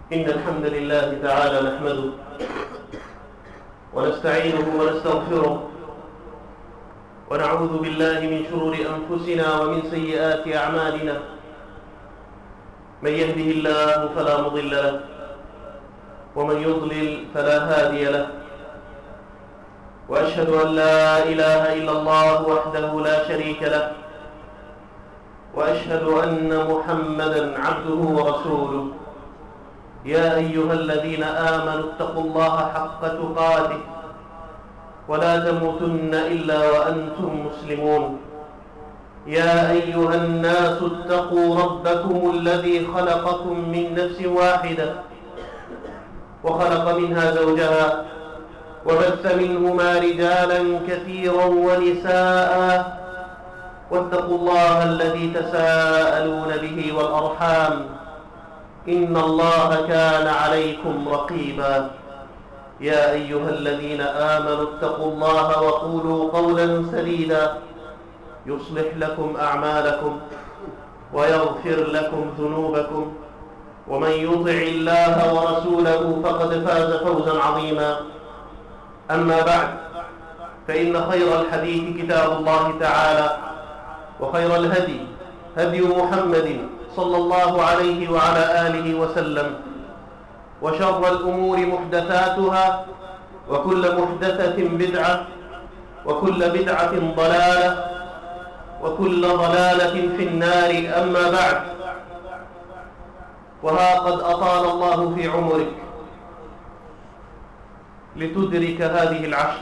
إن الحمد لله تعالى نحمده ونستعينه ونستغفره ونعوذ بالله من شرور أنفسنا ومن سيئات أعمالنا. من يهده الله فلا مضل له ومن يضلل فلا هادي له، وأشهد أن لا إله إلا الله وحده لا شريك له، وأشهد أن محمدًا عبده ورسوله. يا أيها الذين آمنوا اتقوا الله حق تقاته ولا تموتن إلا وأنتم مسلمون. يا أيها الناس اتقوا ربكم الذي خلقكم من نفس واحدة وخلق منها زوجها وبث منهما رجالا كثيرا ونساء، واتقوا الله الذي تساءلون به والأرحام، إن الله كان عليكم رقيبا. يا أيها الذين آمنوا اتقوا الله وقولوا قولا سديدا يصلح لكم أعمالكم ويغفر لكم ذنوبكم، ومن يطع الله ورسوله فقد فاز فوزا عظيما. أما بعد، فإن خير الحديث كتاب الله تعالى، وخير الهدي هدي محمد صلى الله عليه وعلى آله وسلم، وشر الأمور محدثاتها، وكل محدثة بدعة، وكل بدعة ضلالة، وكل ضلالة في النار. أما بعد، وها قد أطال الله في عمرك لتدرك هذه العشر،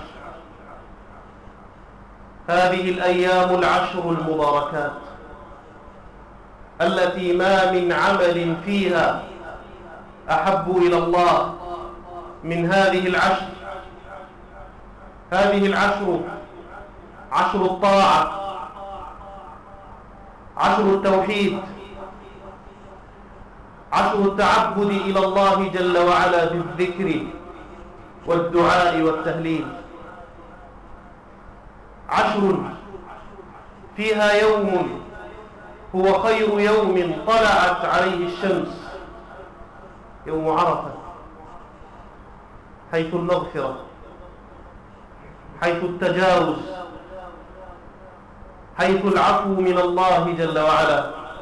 هذه الأيام العشر المباركات التي ما من عمل فيها أحب إلى الله من هذه العشر. هذه العشر عشر الطاعة، عشر التوحيد، عشر التعبد إلى الله جل وعلا بالذكر والدعاء والتهليل. عشر فيها يوم هو خير يوم طلعت عليه الشمس، يوم عرفة، حيث المغفرة، حيث التجاوز، حيث العفو من الله جل وعلا.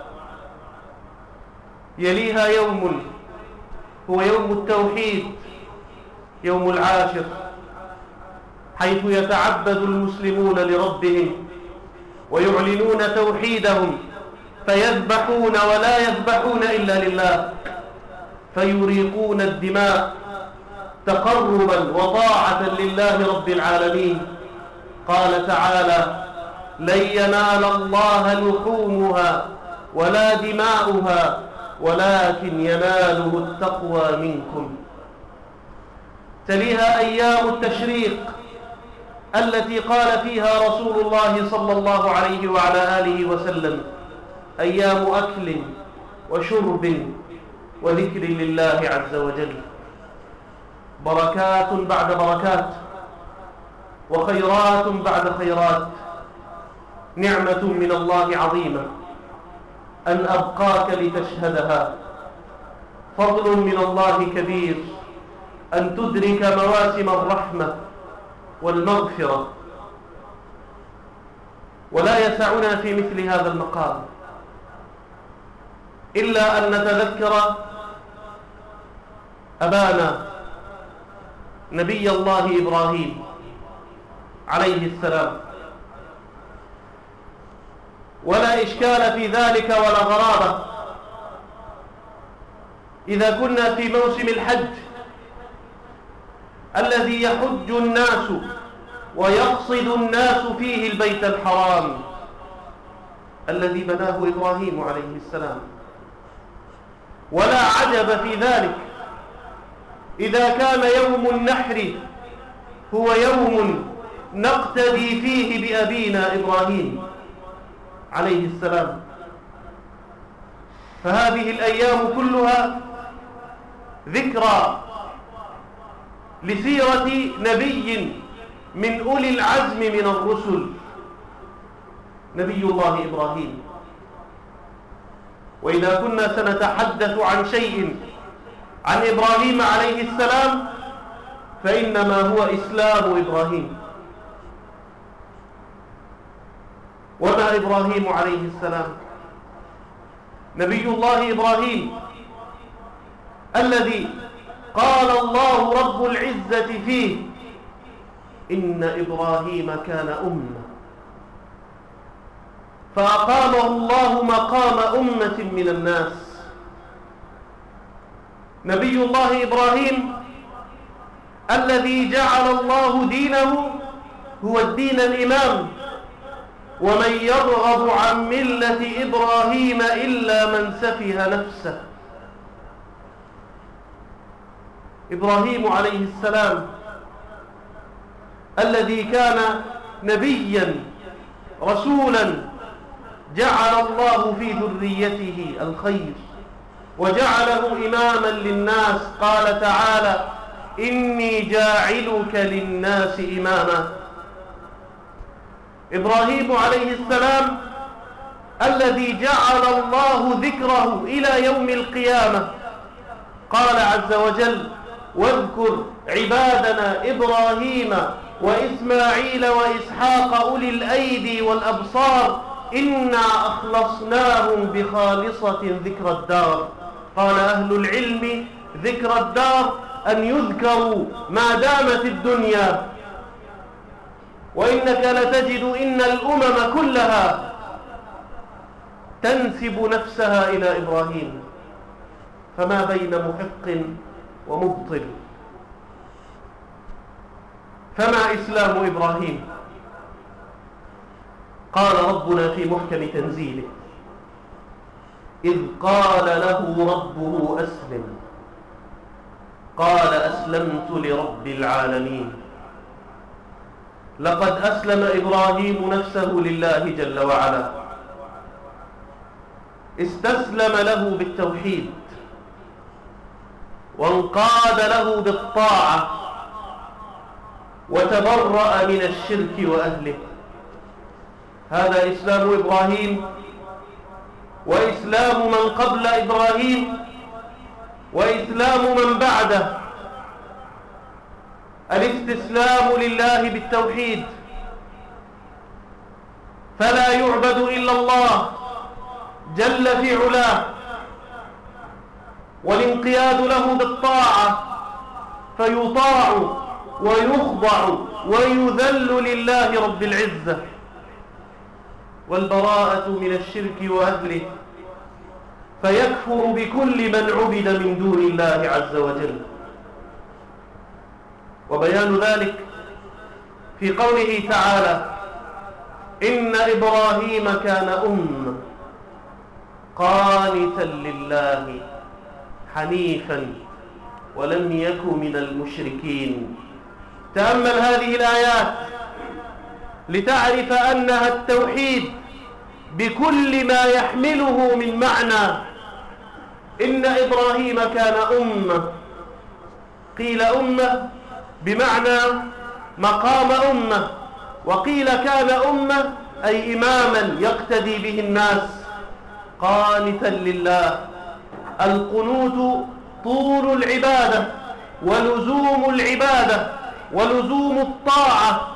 يليها يوم هو يوم التوحيد، يوم العاشر، حيث يتعبد المسلمون لربهم ويعلنون توحيدهم، فيذبحون ولا يذبحون إلا لله، فيريقون الدماء تقربا وطاعة لله رب العالمين. قال تعالى: لن ينال الله لحومها ولا دماؤها ولكن يناله التقوى منكم. تليها أيام التشريق التي قال فيها رسول الله صلى الله عليه وعلى آله وسلم: أيام أكل وشرب وذكر لله عز وجل. بركات بعد بركات، وخيرات بعد خيرات، نعمة من الله عظيمة أن أبقاك لتشهدها، فضل من الله كبير أن تدرك مواسم الرحمة والمغفرة. ولا يسعنا في مثل هذا المقام إلا أن نتذكر أبانا نبي الله إبراهيم عليه السلام. ولا إشكال في ذلك ولا غرابة إذا كنا في موسم الحج الذي يحج الناس ويقصد الناس فيه البيت الحرام الذي بناه إبراهيم عليه السلام. ولا عجب في ذلك إذا كان يوم النحر هو يوم نقتدي فيه بأبينا إبراهيم عليه السلام. فهذه الأيام كلها ذكرى لسيرة نبي من أولي العزم من الرسل، نبي الله إبراهيم. وإذا كنا سنتحدث عن شيء عن إبراهيم عليه السلام فإنما هو إسلام إبراهيم. وما إبراهيم عليه السلام؟ نبي الله إبراهيم الذي قال الله رب العزة فيه: إن إبراهيم كان أمة، فأقامه الله مقام أمة من الناس. نبي الله إبراهيم الذي جعل الله دينه هو الدين الإمام: ومن يرغب عن ملة إبراهيم إلا من سفه نفسه. إبراهيم عليه السلام الذي كان نبيا رسولا جعل الله في ذريته الخير وجعله إماما للناس. قال تعالى: إني جاعلك للناس إماما. إبراهيم عليه السلام الذي جعل الله ذكره إلى يوم القيامة. قال عز وجل: واذكر عبادنا إبراهيم وإسماعيل وإسحاق أولي الأيدي والأبصار إنا أخلصناهم بخالصة ذكر الدار. قال أهل العلم: ذكر الدار أن يذكروا ما دامت الدنيا. وإنك لتجد إن الأمم كلها تنسب نفسها إلى إبراهيم، فما بين محق ومبطل. فما إسلام إبراهيم؟ قال ربنا في محكم تنزيله: إذ قال له ربه أسلم قال أسلمت لرب العالمين. لقد أسلم إبراهيم نفسه لله جل وعلا، استسلم له بالتوحيد وانقاد له بالطاعة وتبرأ من الشرك وأهله. هذا إسلام إبراهيم وإسلام من قبل إبراهيم وإسلام من بعده. الاستسلام لله بالتوحيد، فلا يعبد إلا الله جل في علاه، والانقياد له بالطاعة فيطاع ويخضع ويذل لله رب العزة، والبراءة من الشرك وأهله فيكفر بكل من عبد من دون الله عز وجل. وبيان ذلك في قوله تعالى: إن إبراهيم كان أمة قانتا لله حنيفا ولم يك من المشركين. تأمل هذه الآيات لتعرف أنها التوحيد بكل ما يحمله من معنى. إن إبراهيم كان أمة، قيل أمة بمعنى مقام أمة، وقيل كان أمة أي إماما يقتدي به الناس. قانتا لله، القنوت طول العبادة ولزوم العبادة ولزوم الطاعة،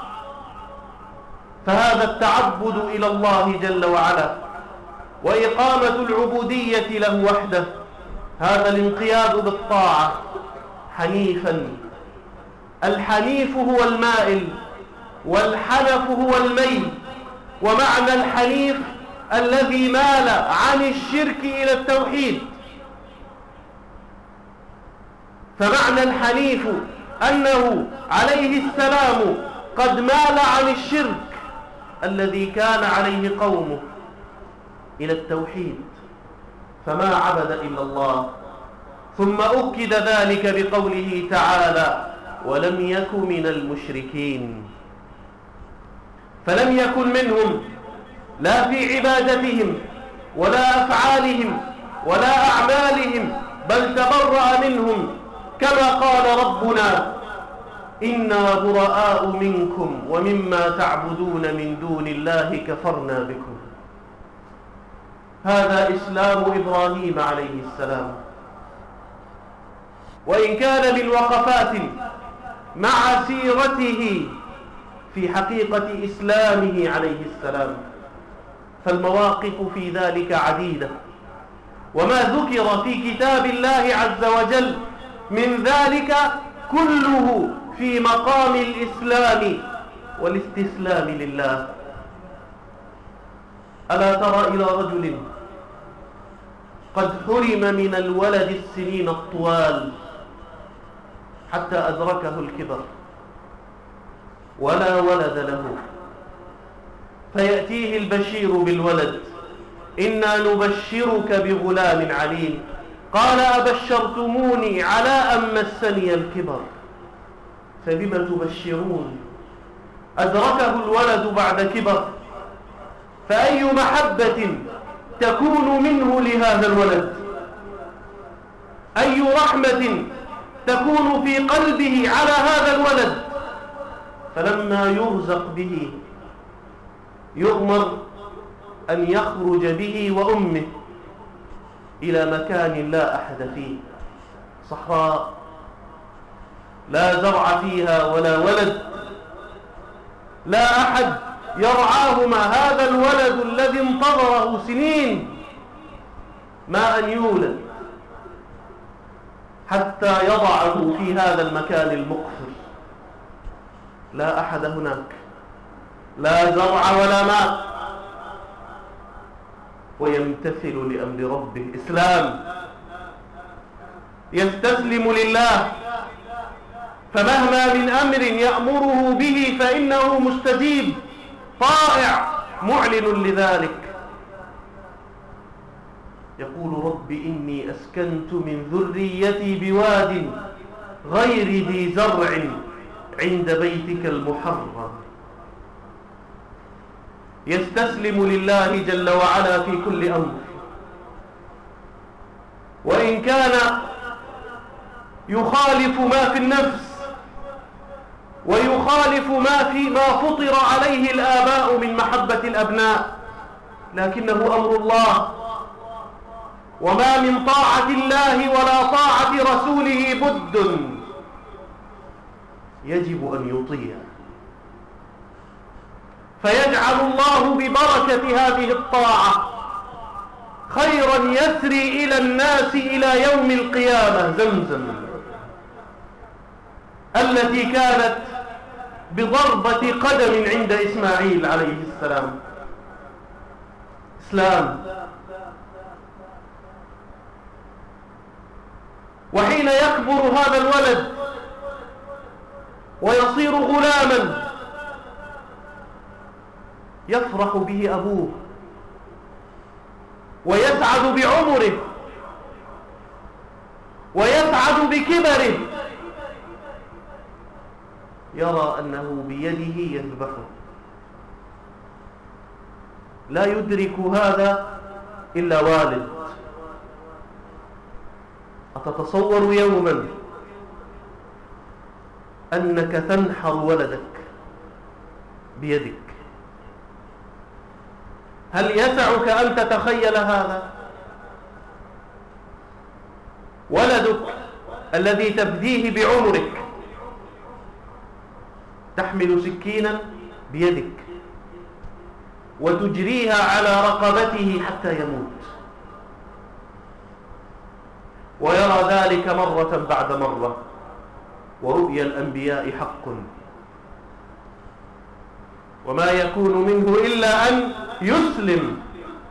فهذا التعبد إلى الله جل وعلا وإقامة العبودية له وحده، هذا الانقياد بالطاعة. حنيفا، الحنيف هو المائل والحنف هو الميل، ومعنى الحنيف الذي مال عن الشرك إلى التوحيد. فمعنى الحنيف أنه عليه السلام قد مال عن الشرك الذي كان عليه قومه إلى التوحيد، فما عبد إلا الله. ثم أكد ذلك بقوله تعالى: ولم يك من المشركين. فلم يكن منهم لا في عبادتهم ولا أفعالهم ولا أعمالهم، بل تبرأ منهم كما قال ربنا: إنا براء منكم ومما تعبدون من دون الله كفرنا بكم. هذا إسلام إبراهيم عليه السلام. وإن كان من وقفات مع سيرته في حقيقة إسلامه عليه السلام، فالمواقف في ذلك عديدة، وما ذكر في كتاب الله عز وجل من ذلك كله في مقام الإسلام والاستسلام لله. ألا ترى إلى رجل قد حرم من الولد السنين الطوال حتى أدركه الكبر ولا ولد له، فيأتيه البشير بالولد: إنا نبشرك بغلام عليم. قال: أبشرتموني على أن مسني الكبر فبم تبشرون؟ أدركه الولد بعد كبر، فأي محبة تكون منه لهذا الولد؟ أي رحمة تكون في قلبه على هذا الولد؟ فلما يرزق به يؤمر أن يخرج به وأمه إلى مكان لا أحد فيه، صحراء لا زرع فيها ولا ولد، لا أحد يرعاهما. هذا الولد الذي انتظره سنين ما أن يولد حتى يضعه في هذا المكان المقفر، لا أحد هناك، لا زرع ولا ماء، ويمتثل لأمر ربه. إسلام، يستسلم لله، فمهما من أمر يأمره به فإنه مستجيب طائع معلن لذلك. يقول: رب إني أسكنت من ذريتي بواد غير ذي زرع عند بيتك المحرم. يستسلم لله جل وعلا في كل أمر، وإن كان يخالف ما في النفس ويخالف ما فطر عليه الآباء من محبة الأبناء، لكنه أمر الله، وما من طاعة الله ولا طاعة رسوله بد، يجب أن يطيع. فيجعل الله ببركة هذه الطاعة خيرا يسري إلى الناس إلى يوم القيامة. زمزم التي كانت بضربة قدم عند إسماعيل عليه السلام. إسلام. وحين يكبر هذا الولد ويصير غلاما يفرح به أبوه ويسعد بعمره ويسعد بكبره، يرى أنه بيده يذبحه. لا يدرك هذا إلا والد. أتتصور يوما أنك تنحر ولدك بيدك؟ هل يسعك أن تتخيل هذا؟ ولدك الذي تفديه بعمرك تحمل سكينا بيدك وتجريها على رقبته حتى يموت، ويرى ذلك مرة بعد مرة. ورؤيا الأنبياء حق، وما يكون منه إلا أن يسلم،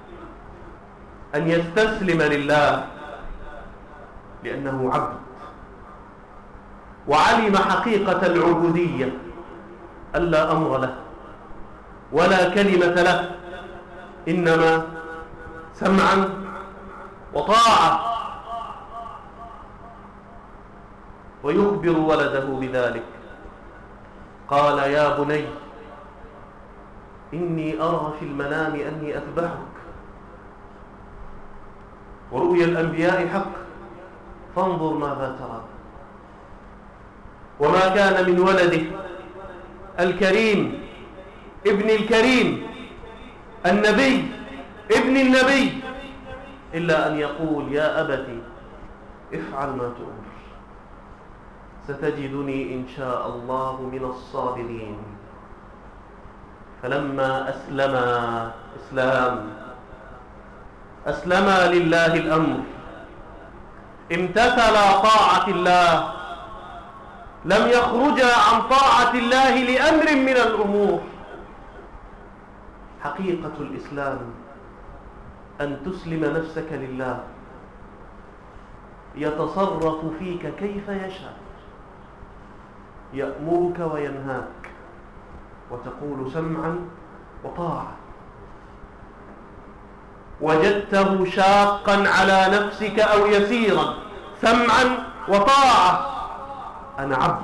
أن يستسلم لله، لأنه عبد وعلم حقيقة العبودية، ألا أمر له ولا كلمة له، إنما سمعا وطاعة. ويخبر ولده بذلك. قال: يا بني إني أرى في المنام أني أذبحك. ورؤيا الأنبياء حق، فانظر ماذا ترى. وما كان من ولده الكريم ابن الكريم النبي ابن النبي إلا أن يقول: يا أبت افعل ما تؤمر. ستجدني إن شاء الله من الصابرين. فلما أسلما لله الأمر، امتثلا طاعة الله، لم يخرجا عن طاعة الله لأمر من الأمور. حقيقة الإسلام أن تسلم نفسك لله، يتصرف فيك كيف يشاء، يأمرك وينهاك، وتقول سمعا وطاعة. وجدته شاقا على نفسك أو يسيرا، سمعا وطاعة. أنا عبد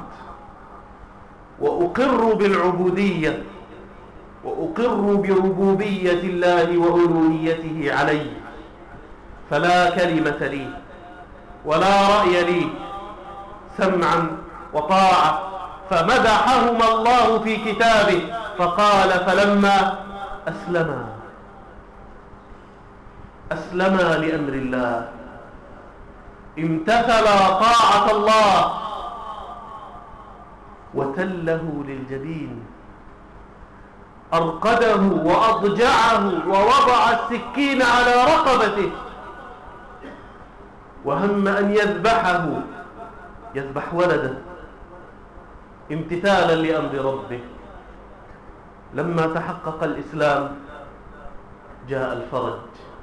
وأقر بالعبودية، وأقر بربوبية الله وألوهيته علي، فلا كلمة لي ولا رأي لي، سمعا وطاعة. فمدحهما الله في كتابه فقال فلما أسلما لأمر الله، امتثلا طاعة الله، وتله للجبين، أرقده وأضجعه ووضع السكين على رقبته، وهم أن يذبح ولده امتثالا لأمر ربه. لما تحقق الإسلام جاء الفرج،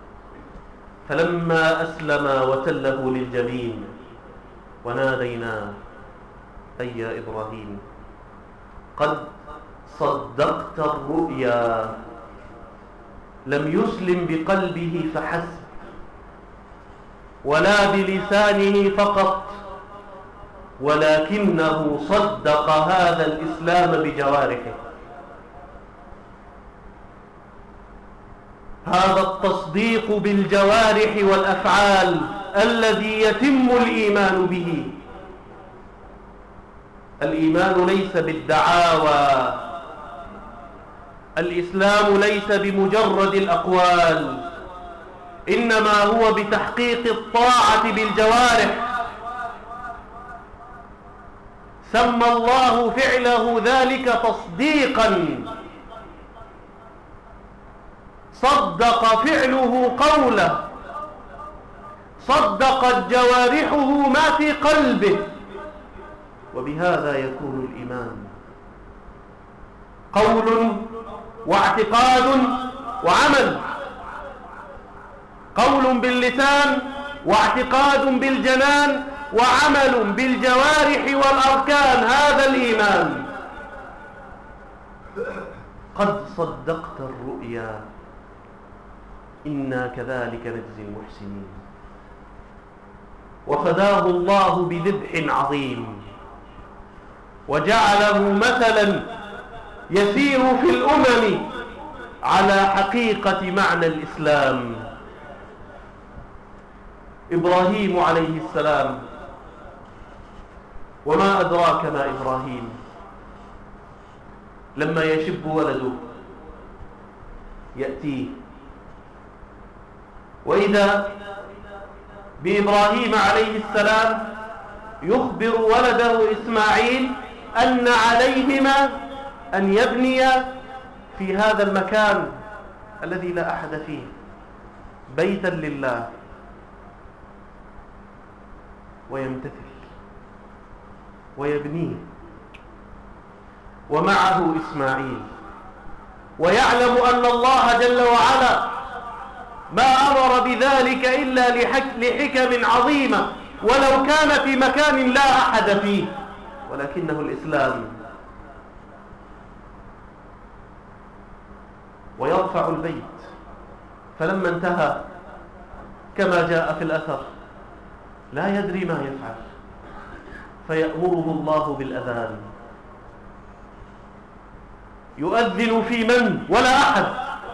فلما أسلم وتله للجبين وناديناه أي يا إبراهيم قد صدقت الرؤيا. لم يسلم بقلبه فحسب ولا بلسانه فقط، ولكنه صدق هذا الإسلام بجوارحه. هذا التصديق بالجوارح والأفعال الذي يتم الإيمان به. الإيمان ليس بالدعاوى، الإسلام ليس بمجرد الأقوال، إنما هو بتحقيق الطاعة بالجوارح. سمى الله فعله ذلك تصديقا، صدق فعله قوله، صدقت جوارحه ما في قلبه، وبهذا يكون الإيمان قول واعتقاد وعمل. قول باللسان واعتقاد بالجنان وعمل بالجوارح والأركان، هذا الإيمان. قد صدقت الرؤيا إنا كذلك نجزي المحسنين. وفداه الله بذبح عظيم، وجعله مثلا يسير في الأمم على حقيقة معنى الإسلام. إبراهيم عليه السلام، وما أدراك ما إبراهيم، لما يشب ولده يأتيه، وإذا بإبراهيم عليه السلام يخبر ولده إسماعيل أن عليهما أن يبنيا في هذا المكان الذي لا أحد فيه بيتا لله، ويمتثل ويبنيه، ومعه إسماعيل، ويعلم أن الله جل وعلا ما أمر بذلك إلا لحكم عظيمة، ولو كان في مكان لا أحد فيه، ولكنه الإسلام. ويرفع البيت، فلما انتهى كما جاء في الأثر لا يدري ما يفعل، فيأمره الله بالأذان، يؤذن في من ولا أحد،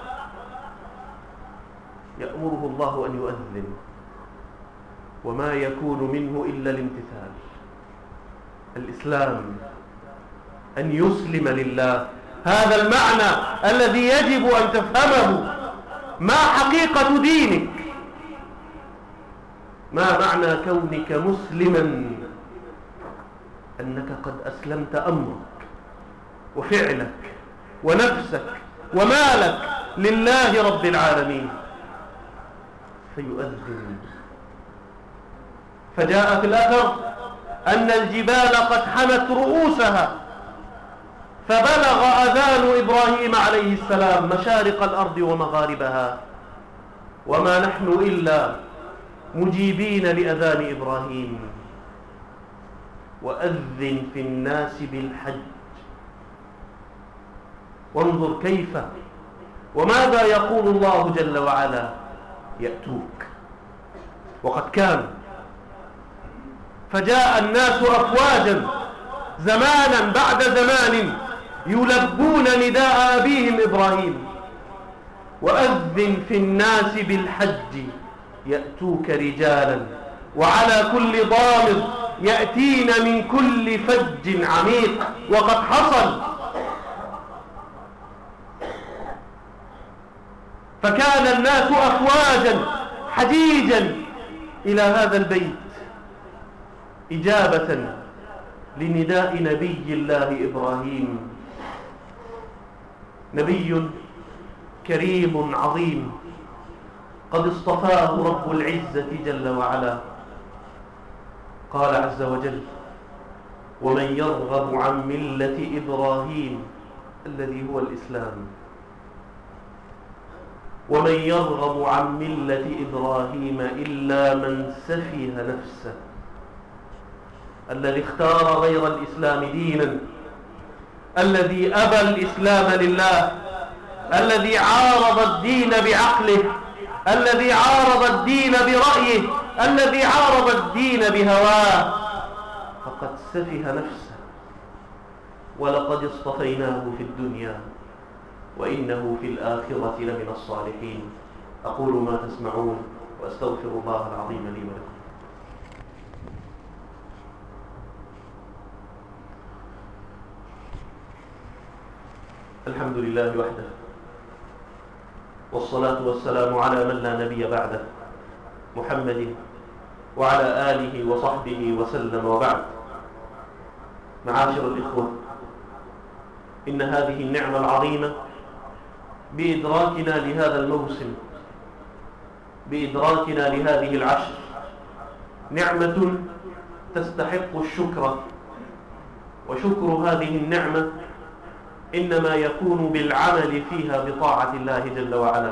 يأمره الله أن يؤذن، وما يكون منه إلا الامتثال. الإسلام أن يسلم لله، هذا المعنى الذي يجب أن تفهمه. ما حقيقة دينك؟ ما معنى كونك مسلما؟ أنك قد أسلمت أمرك وفعلك ونفسك ومالك لله رب العالمين، فيؤذن. فجاء في الأثر أن الجبال قد حنت رؤوسها، فبلغ أذان إبراهيم عليه السلام مشارق الأرض ومغاربها، وما نحن إلا مجيبين لأذان إبراهيم. وأذن في الناس بالحج. وانظر كيف وماذا يقول الله جل وعلا: يأتوك. وقد كان، فجاء الناس أفواجا زمانا بعد زمان يلبون نداء أبيهم إبراهيم. وأذن في الناس بالحج يأتوك رجالا وعلى كل ضامر يأتين من كل فج عميق. وقد حصل، فكان الناس أفواجا حجيجا إلى هذا البيت إجابة لنداء نبي الله إبراهيم، نبي كريم عظيم قد اصطفاه رب العزة جل وعلا. قال عز وجل: ومن يرغب عن ملة إبراهيم الذي هو الإسلام، ومن يرغب عن ملة إبراهيم إلا من سفه نفسه، الذي اختار غير الإسلام دينا، الذي أبى الإسلام لله، الذي عارض الدين بعقله، الذي عارض الدين برأيه، الذي عارض الدين بهواه، فقد سفه نفسه. ولقد اصطفيناه في الدنيا وإنه في الآخرة لمن الصالحين. أقول ما تسمعون وأستغفر الله العظيم لي ولكم. الحمد لله وحده، والصلاة والسلام على من لا نبي بعده، محمد وعلى آله وصحبه وسلم، وبعد. معاشر الإخوة، إن هذه النعمة العظيمة بإدراكنا لهذا الموسم، بإدراكنا لهذه العشر، نعمة تستحق الشكر. وشكر هذه النعمة إنما يكون بالعمل فيها بطاعة الله جل وعلا.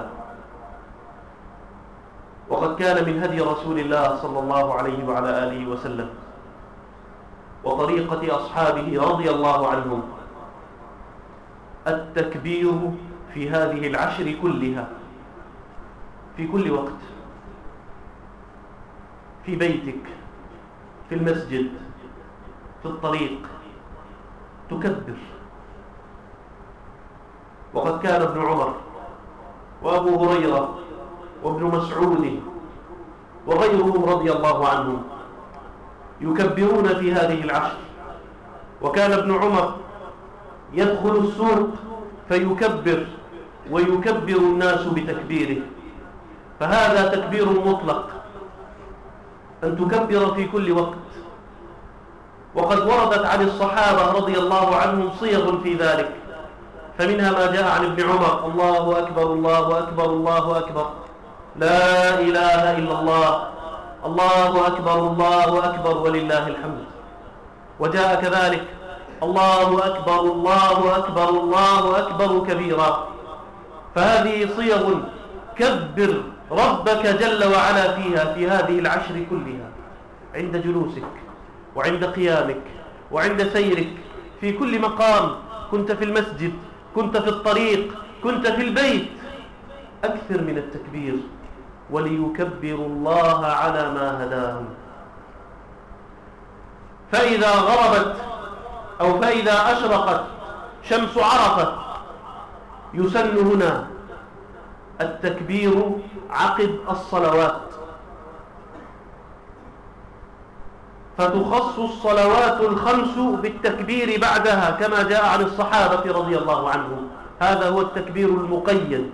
وقد كان من هدي رسول الله صلى الله عليه وعلى آله وسلم وطريقة أصحابه رضي الله عنهم التكبير في هذه العشر كلها، في كل وقت، في بيتك، في المسجد، في الطريق، تكبر. وقد كان ابن عمر وأبو هريرة وابن مسعود وغيرهم رضي الله عنهم يكبرون في هذه العشر. وكان ابن عمر يدخل السوق فيكبر، ويكبر الناس بتكبيره، فهذا تكبير مطلق، أن تكبر في كل وقت. وقد وردت عن الصحابة رضي الله عنهم صيغ في ذلك، فمنها ما جاء عن ابن عمر: الله أكبر الله أكبر الله أكبر، لا إله إلا الله، الله أكبر الله أكبر ولله الحمد. وجاء كذلك: الله أكبر الله أكبر الله أكبر كبيرا. فهذه صيغ كبر ربك جل وعلا فيها في هذه العشر كلها، عند جلوسك وعند قيامك وعند سيرك، في كل مقام، كنت في المسجد، كنت في الطريق، كنت في البيت، أكثر من التكبير، وليكبروا الله على ما هداهم. فإذا غربت أو فإذا أشرقت شمس عرفة يسن هنا التكبير عقب الصلوات، فتخص الصلوات الخمس بالتكبير بعدها كما جاء عن الصحابة رضي الله عنهم. هذا هو التكبير المقيد،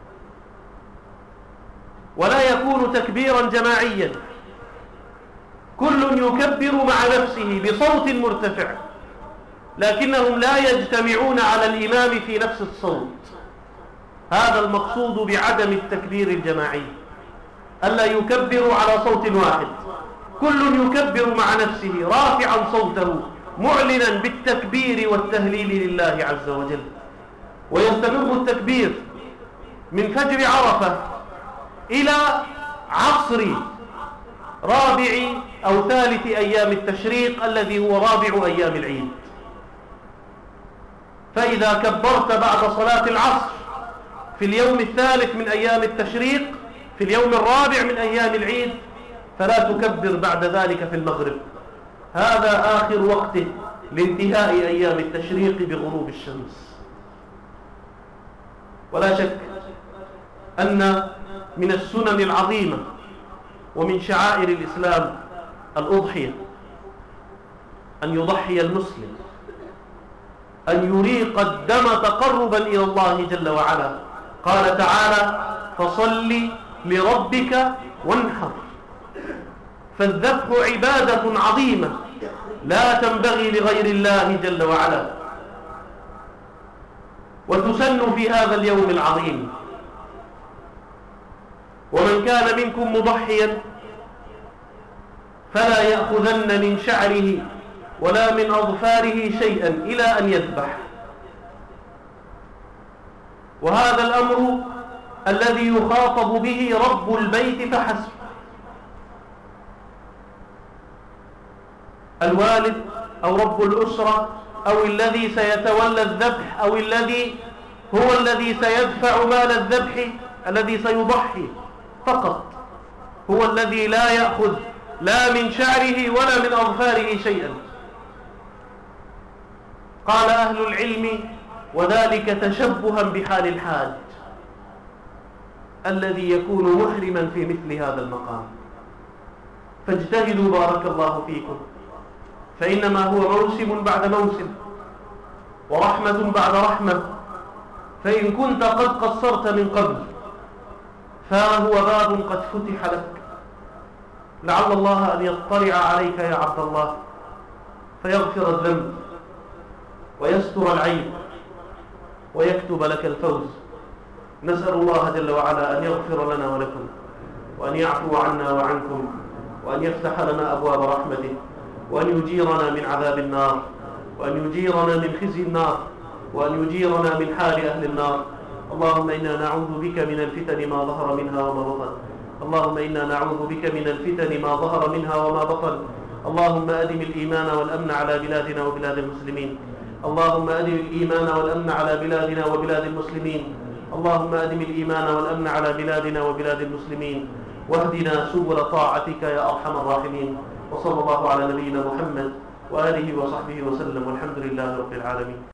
ولا يكون تكبيرا جماعيا، كل يكبر مع نفسه بصوت مرتفع، لكنهم لا يجتمعون على الإمام في نفس الصوت. هذا المقصود بعدم التكبير الجماعي، ألا يكبروا على صوت واحد، كل يكبر مع نفسه رافعا صوته معلنا بالتكبير والتهليل لله عز وجل. ويستمر التكبير من فجر عرفة إلى عصر رابع أو ثالث أيام التشريق الذي هو رابع أيام العيد. فإذا كبرت بعد صلاة العصر في اليوم الثالث من أيام التشريق في اليوم الرابع من أيام العيد فلا تكبر بعد ذلك في المغرب. هذا آخر وقته لانتهاء أيام التشريق بغروب الشمس. ولا شك أن من السنن العظيمة ومن شعائر الإسلام الأضحية، أن يضحي المسلم، أن يريق الدم تقربا إلى الله جل وعلا. قال تعالى: فصل لربك وانحر. فالذبح عبادة عظيمة لا تنبغي لغير الله جل وعلا، وتسن في هذا اليوم العظيم. ومن كان منكم مضحيا فلا يأخذن من شعره ولا من أظفاره شيئا إلى أن يذبح. وهذا الأمر الذي يخاطب به رب البيت فحسب. الوالد أو رب الأسرة أو الذي سيتولى الذبح أو الذي هو الذي سيدفع مال الذبح الذي سيضحي فقط، هو الذي لا يأخذ لا من شعره ولا من أظفاره شيئا. قال أهل العلم: وذلك تشبها بحال الحاج الذي يكون محرما في مثل هذا المقام. فاجتهدوا بارك الله فيكم، فإنما هو موسم بعد موسم ورحمة بعد رحمة. فإن كنت قد قصرت من قبل فهو باب قد فتح لك، لعل الله أن يطلع عليك يا عبد الله فيغفر الذنب ويستر العيب ويكتب لك الفوز. نسأل الله جل وعلا أن يغفر لنا ولكم، وأن يعفو عنا وعنكم، وأن يفتح لنا أبواب رحمته، وأن يجيرنا من عذاب النار، وأن يجيرنا من خزي النار، وأن يجيرنا من حال أهل النار. اللهم إنا نعوذ بك من الفتن ما ظهر منها وما بطن. اللهم إنا نعوذ بك من الفتن ما ظهر منها وما بطن. اللهم أدم الإيمان والأمن على بلادنا وبلاد المسلمين. اللهم أدم الإيمان والأمن على بلادنا وبلاد المسلمين. اللهم أدم الإيمان والأمن على بلادنا وبلاد المسلمين، واهدنا سبل طاعتك يا أرحم الراحمين. وصلى الله على نبينا محمد وآله وصحبه وسلم، والحمد لله رب العالمين.